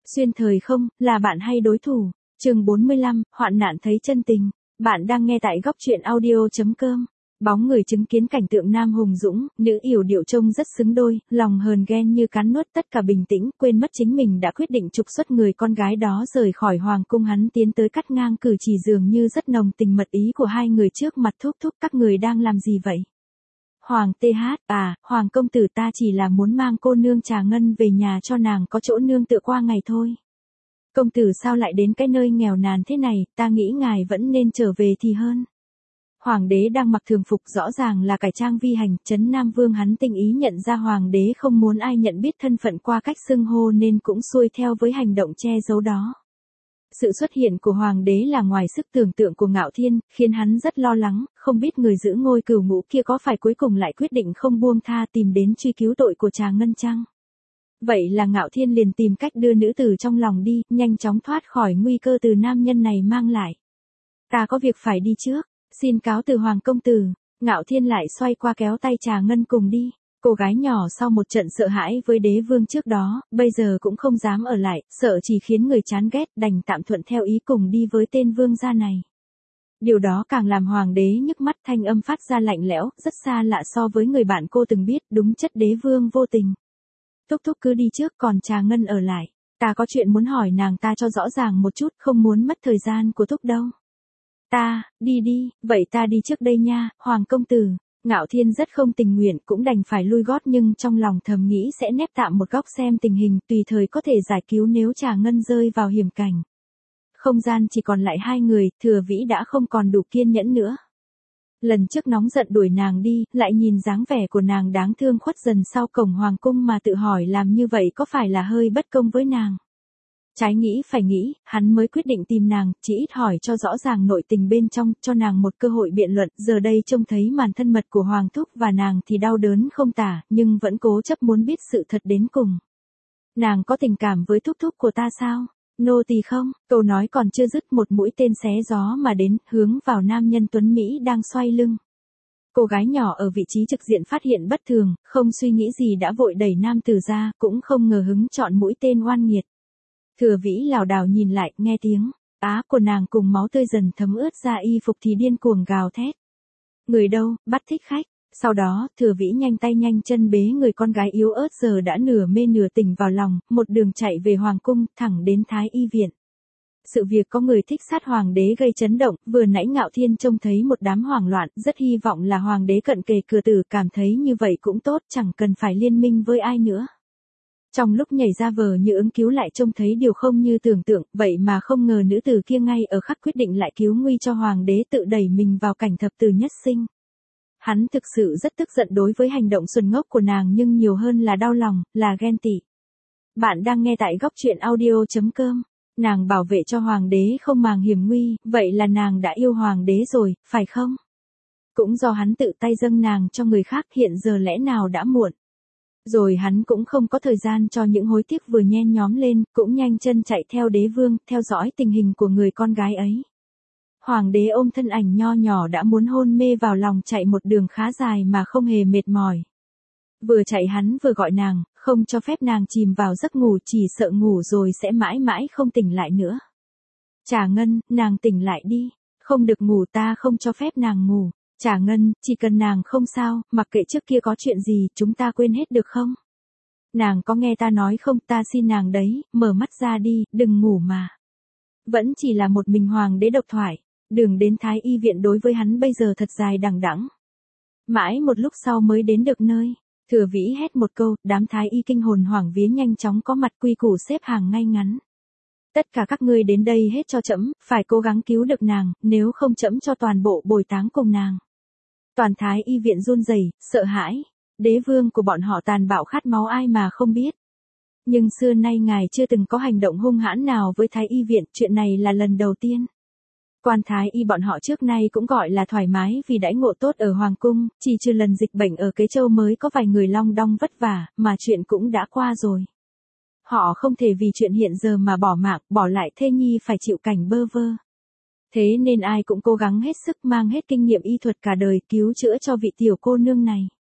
Xuyên thời không, là bạn hay đối thủ? Chương 45, hoạn nạn thấy chân tình. Bạn đang nghe tại góc truyện audio.com. Bóng người chứng kiến cảnh tượng nam hùng dũng, nữ yểu điệu trông rất xứng đôi, lòng hờn ghen như cắn nuốt tất cả bình tĩnh, quên mất chính mình đã quyết định trục xuất người con gái đó rời khỏi hoàng cung. Hắn tiến tới cắt ngang cử chỉ dường như rất nồng tình mật ý của hai người trước mặt. Thúc thúc, các người đang làm gì vậy? Hoàng TH, Hoàng công tử, ta chỉ là muốn mang cô nương Trà Ngân về nhà cho nàng có chỗ nương tựa qua ngày thôi. Công tử sao lại đến cái nơi nghèo nàn thế này, ta nghĩ ngài vẫn nên trở về thì hơn. Hoàng đế đang mặc thường phục, rõ ràng là cải trang vi hành, Trấn Nam Vương hắn tinh ý nhận ra hoàng đế không muốn ai nhận biết thân phận qua cách xưng hô nên cũng xuôi theo với hành động che giấu đó. Sự xuất hiện của hoàng đế là ngoài sức tưởng tượng của Ngạo Thiên, khiến hắn rất lo lắng, không biết người giữ ngôi cửu ngũ kia có phải cuối cùng lại quyết định không buông tha tìm đến truy cứu tội của Trà Ngân chăng? Vậy là Ngạo Thiên liền tìm cách đưa nữ tử trong lòng đi, nhanh chóng thoát khỏi nguy cơ từ nam nhân này mang lại. Ta có việc phải đi trước, xin cáo từ Hoàng công tử. Ngạo Thiên lại xoay qua kéo tay Trà Ngân cùng đi. Cô gái nhỏ sau một trận sợ hãi với đế vương trước đó, bây giờ cũng không dám ở lại, sợ chỉ khiến người chán ghét, đành tạm thuận theo ý cùng đi với tên vương gia này. Điều đó càng làm hoàng đế nhức mắt, thanh âm phát ra lạnh lẽo, rất xa lạ so với người bạn cô từng biết, đúng chất đế vương vô tình. Thúc thúc cứ đi trước, còn Trà Ngân ở lại. Ta có chuyện muốn hỏi nàng ta cho rõ ràng một chút, không muốn mất thời gian của thúc đâu. Đi, vậy ta đi trước đây nha, Hoàng công tử. Ngạo Thiên rất không tình nguyện, cũng đành phải lui gót, nhưng trong lòng thầm nghĩ sẽ nép tạm một góc xem tình hình, tùy thời có thể giải cứu nếu Trà Ngân rơi vào hiểm cảnh. Không gian chỉ còn lại hai người, Thừa Vĩ đã không còn đủ kiên nhẫn nữa. Lần trước nóng giận đuổi nàng đi, lại nhìn dáng vẻ của nàng đáng thương khuất dần sau cổng hoàng cung mà tự hỏi làm như vậy có phải là hơi bất công với nàng. Trái nghĩ phải nghĩ, hắn mới quyết định tìm nàng, chỉ ít hỏi cho rõ ràng nội tình bên trong, cho nàng một cơ hội biện luận. Giờ đây trông thấy màn thân mật của Hoàng thúc và nàng thì đau đớn không tả, nhưng vẫn cố chấp muốn biết sự thật đến cùng. Nàng có tình cảm với thúc thúc của ta sao? Nô tỳ không? Câu nói còn chưa dứt, một mũi tên xé gió mà đến, hướng vào nam nhân tuấn Mỹ đang xoay lưng. Cô gái nhỏ ở vị trí trực diện phát hiện bất thường, không suy nghĩ gì đã vội đẩy nam tử ra, cũng không ngờ hứng chọn mũi tên oan nghiệt. Thừa Vĩ lảo đảo nhìn lại, nghe tiếng của nàng cùng máu tươi dần thấm ướt ra y phục thì điên cuồng gào thét. Người đâu, bắt thích khách. Sau đó, Thừa Vĩ nhanh tay nhanh chân bế người con gái yếu ớt giờ đã nửa mê nửa tỉnh vào lòng, một đường chạy về hoàng cung, thẳng đến Thái y viện. Sự việc có người thích sát hoàng đế gây chấn động, vừa nãy Ngạo Thiên trông thấy một đám hoảng loạn, rất hy vọng là hoàng đế cận kề cửa tử, cảm thấy như vậy cũng tốt, chẳng cần phải liên minh với ai nữa. Trong lúc nhảy ra vờ như ứng cứu lại trông thấy điều không như tưởng tượng, vậy mà không ngờ nữ tử kia ngay ở khắc quyết định lại cứu nguy cho hoàng đế tự đẩy mình vào cảnh thập tử nhất sinh. Hắn thực sự rất tức giận đối với hành động xuẩn ngốc của nàng, nhưng nhiều hơn là đau lòng, là ghen tị. Bạn đang nghe tại góc truyện audio.com. Nàng bảo vệ cho hoàng đế không màng hiểm nguy, vậy là nàng đã yêu hoàng đế rồi, phải không? Cũng do hắn tự tay dâng nàng cho người khác, hiện giờ lẽ nào đã muộn. Rồi hắn cũng không có thời gian cho những hối tiếc vừa nhen nhóm lên, cũng nhanh chân chạy theo đế vương, theo dõi tình hình của người con gái ấy. Hoàng đế ôm thân ảnh nho nhỏ đã muốn hôn mê vào lòng, chạy một đường khá dài mà không hề mệt mỏi. Vừa chạy hắn vừa gọi nàng, không cho phép nàng chìm vào giấc ngủ, chỉ sợ ngủ rồi sẽ mãi mãi không tỉnh lại nữa. Trà Ngân, nàng tỉnh lại đi, không được ngủ, ta không cho phép nàng ngủ. Trà Ngân, chỉ cần nàng không sao, mặc kệ trước kia có chuyện gì, chúng ta quên hết được không? Nàng có nghe ta nói không, ta xin nàng đấy, mở mắt ra đi, đừng ngủ mà. Vẫn chỉ là một mình hoàng đế độc thoại, đường đến Thái y viện đối với hắn bây giờ thật dài đằng đẵng. Mãi một lúc sau mới đến được nơi, Thừa Vĩ hét một câu, đám Thái y kinh hồn hoảng vía nhanh chóng có mặt quy củ xếp hàng ngay ngắn. Tất cả các ngươi đến đây hết cho trẫm, phải cố gắng cứu được nàng, nếu không trẫm cho toàn bộ bồi táng cùng nàng. Toàn Thái y viện run rẩy, sợ hãi. Đế vương của bọn họ tàn bạo khát máu ai mà không biết. Nhưng xưa nay ngài chưa từng có hành động hung hãn nào với Thái y viện, chuyện này là lần đầu tiên. Quan Thái y bọn họ trước nay cũng gọi là thoải mái vì đãi ngộ tốt ở hoàng cung, chỉ trừ lần dịch bệnh ở Kế Châu mới có vài người long đong vất vả, mà chuyện cũng đã qua rồi. Họ không thể vì chuyện hiện giờ mà bỏ mạng, bỏ lại thê nhi phải chịu cảnh bơ vơ. Thế nên ai cũng cố gắng hết sức, mang hết kinh nghiệm y thuật cả đời cứu chữa cho vị tiểu cô nương này.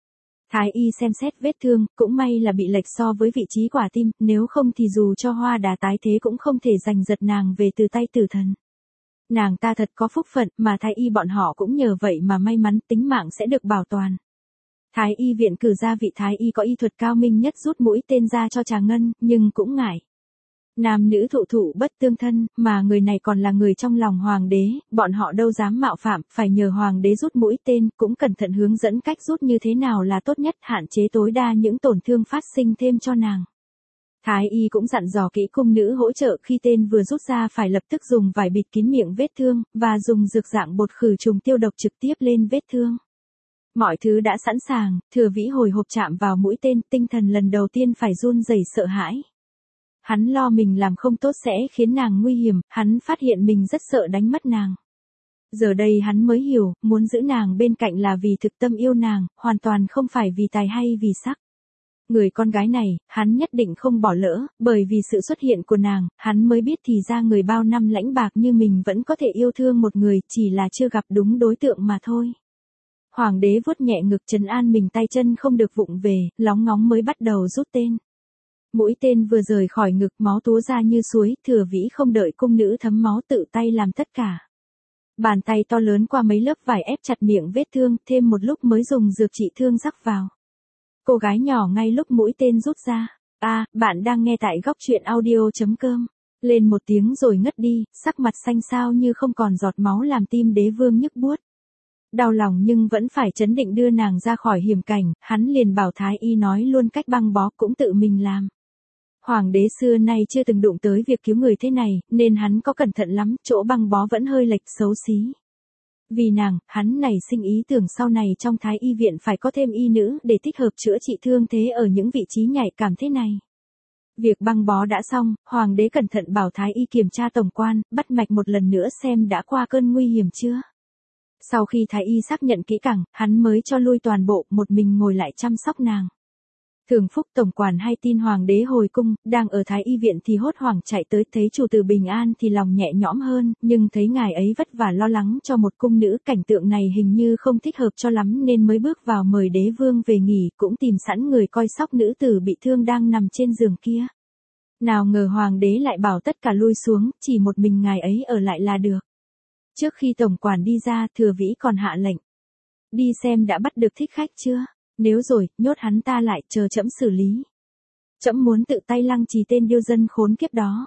Thái y xem xét vết thương, cũng may là bị lệch so với vị trí quả tim, nếu không thì dù cho Hoa Đà tái thế cũng không thể giành giật nàng về từ tay tử thần. Nàng ta thật có phúc phận, mà thái y bọn họ cũng nhờ vậy mà may mắn tính mạng sẽ được bảo toàn. Thái y viện cử ra vị thái y có y thuật cao minh nhất rút mũi tên ra cho Trà Ngân, nhưng cũng ngại. Nam nữ thụ thụ bất tương thân, mà người này còn là người trong lòng hoàng đế, bọn họ đâu dám mạo phạm, phải nhờ hoàng đế rút mũi tên, cũng cẩn thận hướng dẫn cách rút như thế nào là tốt nhất, hạn chế tối đa những tổn thương phát sinh thêm cho nàng. Thái y cũng dặn dò kỹ cung nữ hỗ trợ khi tên vừa rút ra phải lập tức dùng vải bịt kín miệng vết thương, và dùng dược dạng bột khử trùng tiêu độc trực tiếp lên vết thương. Mọi thứ đã sẵn sàng, Thừa Vĩ hồi hộp chạm vào mũi tên, tinh thần lần đầu tiên phải run rẩy sợ hãi. Hắn lo mình làm không tốt sẽ khiến nàng nguy hiểm, hắn phát hiện mình rất sợ đánh mất nàng. Giờ đây hắn mới hiểu, muốn giữ nàng bên cạnh là vì thực tâm yêu nàng, hoàn toàn không phải vì tài hay vì sắc. Người con gái này, hắn nhất định không bỏ lỡ, bởi vì sự xuất hiện của nàng, hắn mới biết thì ra người bao năm lãnh bạc như mình vẫn có thể yêu thương một người, chỉ là chưa gặp đúng đối tượng mà thôi. Hoàng đế vuốt nhẹ ngực trấn an mình, tay chân không được vụng về, lóng ngóng mới bắt đầu rút tên. Mũi tên vừa rời khỏi ngực, máu túa ra như suối, Thừa Vĩ không đợi cung nữ thấm máu tự tay làm tất cả. Bàn tay to lớn qua mấy lớp vải ép chặt miệng vết thương, thêm một lúc mới dùng dược trị thương rắc vào. Cô gái nhỏ ngay lúc mũi tên rút ra. Bạn đang nghe tại góc truyện audio.com. Lên một tiếng rồi ngất đi, sắc mặt xanh xao như không còn giọt máu làm tim đế vương nhức buốt. Đau lòng nhưng vẫn phải trấn định đưa nàng ra khỏi hiểm cảnh, hắn liền bảo thái y nói luôn cách băng bó cũng tự mình làm. Hoàng đế xưa nay chưa từng đụng tới việc cứu người thế này, nên hắn có cẩn thận lắm, chỗ băng bó vẫn hơi lệch xấu xí. Vì nàng, hắn nảy sinh ý tưởng sau này trong thái y viện phải có thêm y nữ để tích hợp chữa trị thương thế ở những vị trí nhạy cảm thế này. Việc băng bó đã xong, hoàng đế cẩn thận bảo thái y kiểm tra tổng quan, bắt mạch một lần nữa xem đã qua cơn nguy hiểm chưa. Sau khi thái y xác nhận kỹ càng, hắn mới cho lui toàn bộ, một mình ngồi lại chăm sóc nàng. Thường Phúc tổng quản hay tin hoàng đế hồi cung, đang ở thái y viện thì hốt hoảng chạy tới, thấy chủ tử bình an thì lòng nhẹ nhõm hơn, nhưng thấy ngài ấy vất vả lo lắng cho một cung nữ, cảnh tượng này hình như không thích hợp cho lắm nên mới bước vào mời đế vương về nghỉ, cũng tìm sẵn người coi sóc nữ tử bị thương đang nằm trên giường kia. Nào ngờ hoàng đế lại bảo tất cả lui xuống, chỉ một mình ngài ấy ở lại là được. Trước khi tổng quản đi ra, Thừa Vĩ còn hạ lệnh. Đi xem đã bắt được thích khách chưa? Nếu rồi, nhốt hắn ta lại, chờ trẫm xử lý. Trẫm muốn tự tay lăng trì tên điêu dân khốn kiếp đó.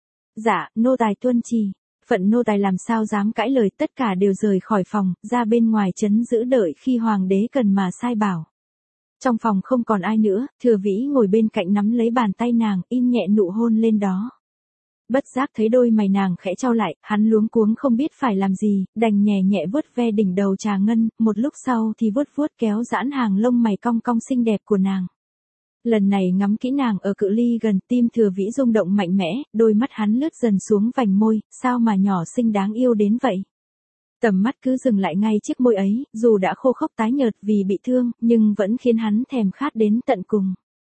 Dạ, nô tài tuân trì. Phận nô tài làm sao dám cãi lời, tất cả đều rời khỏi phòng, ra bên ngoài trấn giữ đợi khi hoàng đế cần mà sai bảo. Trong phòng không còn ai nữa, Thừa Vĩ ngồi bên cạnh nắm lấy bàn tay nàng, in nhẹ nụ hôn lên đó. Bất giác thấy đôi mày nàng khẽ chau lại, hắn luống cuống không biết phải làm gì, đành nhẹ nhẹ vuốt ve đỉnh đầu Trà Ngân, một lúc sau thì vuốt vuốt kéo giãn hàng lông mày cong cong xinh đẹp của nàng. Lần này ngắm kỹ nàng ở cự ly gần, tim Thừa Vĩ rung động mạnh mẽ, đôi mắt hắn lướt dần xuống vành môi, sao mà nhỏ xinh đáng yêu đến vậy. Tầm mắt cứ dừng lại ngay chiếc môi ấy, dù đã khô khốc tái nhợt vì bị thương, nhưng vẫn khiến hắn thèm khát đến tận cùng.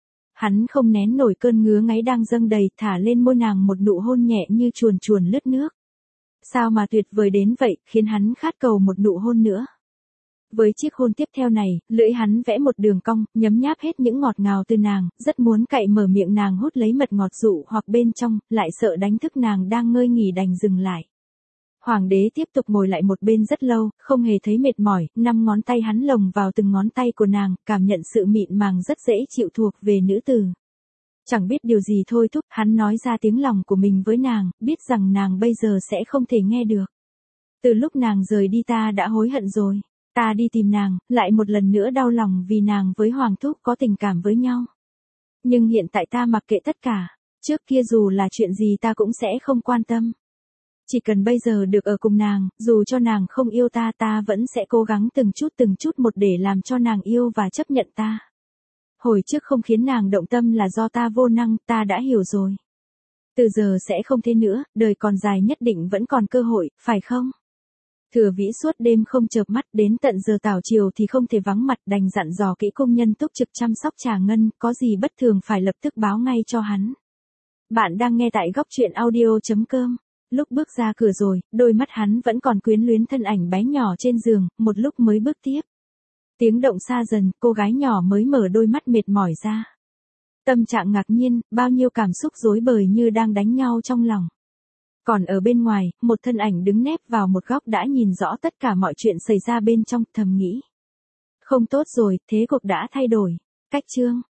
Hắn không nén nổi cơn ngứa ngáy đang dâng đầy, thả lên môi nàng một nụ hôn nhẹ như chuồn chuồn lướt nước. Sao mà tuyệt vời đến vậy, khiến hắn khát cầu một nụ hôn nữa. Với chiếc hôn tiếp theo này, lưỡi hắn vẽ một đường cong, nhấm nháp hết những ngọt ngào từ nàng, rất muốn cậy mở miệng nàng hút lấy mật ngọt dụ hoặc bên trong, lại sợ đánh thức nàng đang ngơi nghỉ đành dừng lại. Hoàng đế tiếp tục ngồi lại một bên rất lâu, không hề thấy mệt mỏi, 5 ngón tay hắn lồng vào từng ngón tay của nàng, cảm nhận sự mịn màng rất dễ chịu thuộc về nữ tử. Chẳng biết điều gì thôi thúc, hắn nói ra tiếng lòng của mình với nàng, biết rằng nàng bây giờ sẽ không thể nghe được. Từ lúc nàng rời đi ta đã hối hận rồi. Ta đi tìm nàng, lại một lần nữa đau lòng vì nàng với Hoàng thúc có tình cảm với nhau. Nhưng hiện tại ta mặc kệ tất cả, trước kia dù là chuyện gì ta cũng sẽ không quan tâm. Chỉ cần bây giờ được ở cùng nàng, dù cho nàng không yêu ta, ta vẫn sẽ cố gắng từng chút một để làm cho nàng yêu và chấp nhận ta. Hồi trước không khiến nàng động tâm là do ta vô năng, ta đã hiểu rồi. Từ giờ sẽ không thế nữa, đời còn dài nhất định vẫn còn cơ hội, phải không? Thừa Vĩ suốt đêm không chợp mắt, đến tận giờ tảo chiều thì không thể vắng mặt, đành dặn dò kỹ công nhân túc trực chăm sóc Trà Ngân, có gì bất thường phải lập tức báo ngay cho hắn. Bạn đang nghe tại góc truyện audio.com. Lúc bước ra cửa rồi, đôi mắt hắn vẫn còn quyến luyến thân ảnh bé nhỏ trên giường, một lúc mới bước tiếp. Tiếng động xa dần, cô gái nhỏ mới mở đôi mắt mệt mỏi ra. Tâm trạng ngạc nhiên, bao nhiêu cảm xúc rối bời như đang đánh nhau trong lòng. Còn ở bên ngoài, một thân ảnh đứng nép vào một góc đã nhìn rõ tất cả mọi chuyện xảy ra bên trong, thầm nghĩ. Không tốt rồi, thế cuộc đã thay đổi. Cách chương